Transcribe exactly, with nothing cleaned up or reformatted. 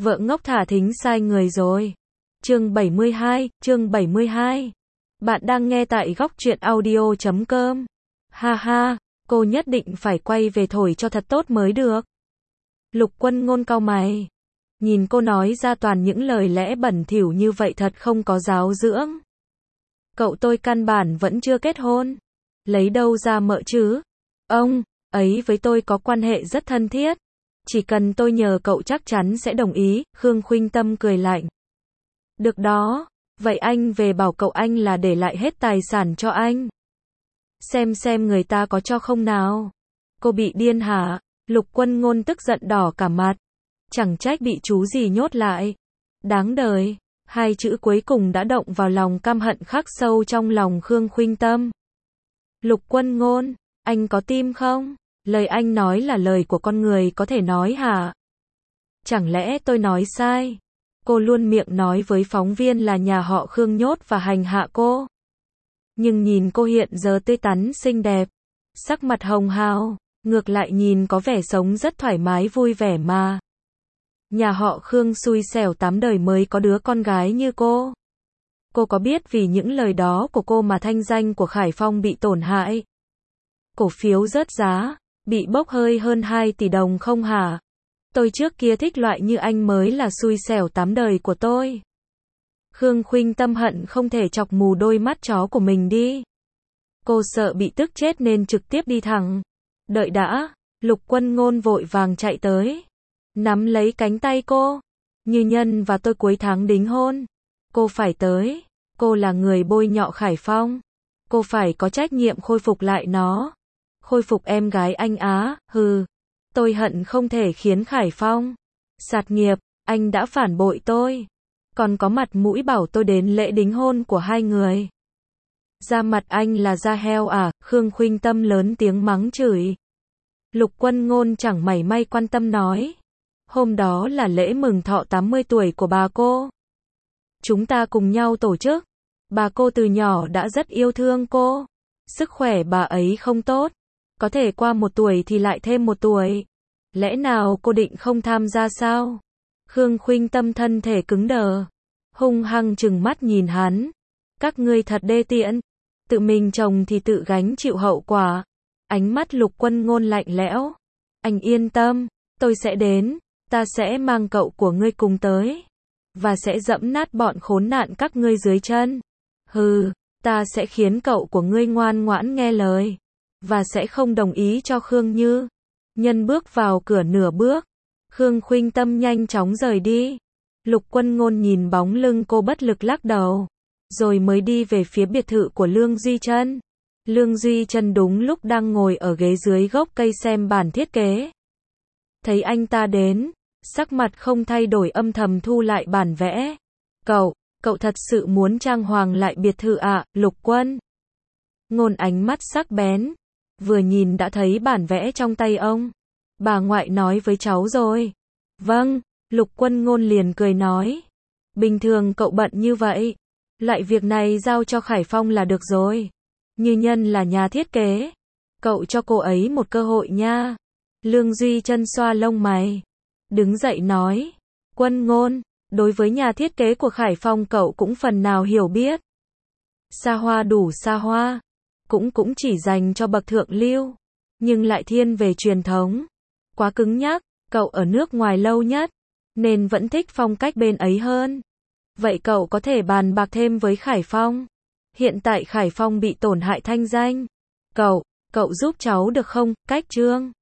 Vợ ngốc thả thính sai người rồi. Chương bảy mươi hai, chương bảy mươi hai. Bạn đang nghe tại góc truyện audio chấm com. Ha ha, cô nhất định phải quay về thổi cho thật tốt mới được. Lục Quân Ngôn cau mày. Nhìn cô nói ra toàn những lời lẽ bẩn thỉu như vậy thật không có giáo dưỡng. Cậu tôi căn bản vẫn chưa kết hôn. Lấy đâu ra mợ chứ? Ông ấy với tôi có quan hệ rất thân thiết. Chỉ cần tôi nhờ cậu chắc chắn sẽ đồng ý. Khương Khuynh Tâm cười lạnh. Được đó, vậy anh về bảo cậu anh là để lại hết tài sản cho anh. Xem xem người ta có cho không nào. Cô bị điên hả? Lục Quân Ngôn tức giận đỏ cả mặt. Chẳng trách bị chú gì nhốt lại. Đáng đời. Hai chữ cuối cùng đã động vào lòng căm hận khắc sâu trong lòng Khương Khuynh Tâm. Lục Quân Ngôn, anh có tim không? Lời anh nói là lời của con người có thể nói hả? Chẳng lẽ tôi nói sai? Cô luôn miệng nói với phóng viên là nhà họ Khương nhốt và hành hạ cô. Nhưng nhìn cô hiện giờ tươi tắn xinh đẹp, sắc mặt hồng hào, ngược lại nhìn có vẻ sống rất thoải mái vui vẻ mà. Nhà họ Khương xui xẻo tám đời mới có đứa con gái như cô. Cô có biết vì những lời đó của cô mà thanh danh của Khải Phong bị tổn hại? Cổ phiếu rớt giá, bị bốc hơi hơn hai tỷ đồng không hả? Tôi trước kia thích loại như anh mới là xui xẻo tám đời của tôi. Khương Khuynh Tâm hận không thể chọc mù đôi mắt chó của mình đi. Cô sợ bị tức chết nên trực tiếp đi thẳng. Đợi đã, Lục Quân Ngôn vội vàng chạy tới. Nắm lấy cánh tay cô. Như Nhân và tôi cuối tháng đính hôn. Cô phải tới. Cô là người bôi nhọ Khải Phong. Cô phải có trách nhiệm khôi phục lại nó. Khôi phục em gái anh á, hừ. Tôi hận không thể khiến Khải Phong sạt nghiệp, anh đã phản bội tôi. Còn có mặt mũi bảo tôi đến lễ đính hôn của hai người. Da mặt anh là da heo à? Khương Khuynh Tâm lớn tiếng mắng chửi. Lục Quân Ngôn chẳng mảy may quan tâm nói. Hôm đó là lễ mừng thọ tám mươi tuổi của bà cô. Chúng ta cùng nhau tổ chức. Bà cô từ nhỏ đã rất yêu thương cô. Sức khỏe bà ấy không tốt. Có thể qua một tuổi thì lại thêm một tuổi. Lẽ nào cô định không tham gia sao? Khương Khuynh Tâm thân thể cứng đờ. Hung hăng trừng mắt nhìn hắn. Các ngươi thật đê tiện. Tự mình chồng thì tự gánh chịu hậu quả. Ánh mắt Lục Quân Ngôn lạnh lẽo. Anh yên tâm, tôi sẽ đến. Ta sẽ mang cậu của ngươi cùng tới. Và sẽ dẫm nát bọn khốn nạn các ngươi dưới chân. Hừ, ta sẽ khiến cậu của ngươi ngoan ngoãn nghe lời. Và sẽ không đồng ý cho Khương Như Nhân bước vào cửa nửa bước. Khương Khuynh Tâm nhanh chóng rời đi. Lục Quân Ngôn nhìn bóng lưng cô bất lực lắc đầu. Rồi mới đi về phía biệt thự của Lương Duy Trân. Lương Duy Trân đúng lúc đang ngồi ở ghế dưới gốc cây xem bản thiết kế. Thấy anh ta đến, sắc mặt không thay đổi âm thầm thu lại bản vẽ. Cậu, cậu thật sự muốn trang hoàng lại biệt thự à? Lục Quân Ngôn ánh mắt sắc bén. Vừa nhìn đã thấy bản vẽ trong tay ông. Bà ngoại nói với cháu rồi. Vâng, Lục Quân Ngôn liền cười nói. Bình thường cậu bận như vậy. Loại việc này giao cho Khải Phong là được rồi. Như Nhân là nhà thiết kế. Cậu cho cô ấy một cơ hội nha. Lương Duy Trân xoa lông mày. Đứng dậy nói. Quân Ngôn, đối với nhà thiết kế của Khải Phong cậu cũng phần nào hiểu biết. Xa hoa đủ xa hoa. Cũng cũng chỉ dành cho bậc thượng lưu. Nhưng lại thiên về truyền thống. Quá cứng nhắc, cậu ở nước ngoài lâu nhất. Nên vẫn thích phong cách bên ấy hơn. Vậy cậu có thể bàn bạc thêm với Khải Phong. Hiện tại Khải Phong bị tổn hại thanh danh. Cậu, cậu giúp cháu được không? Cách Trương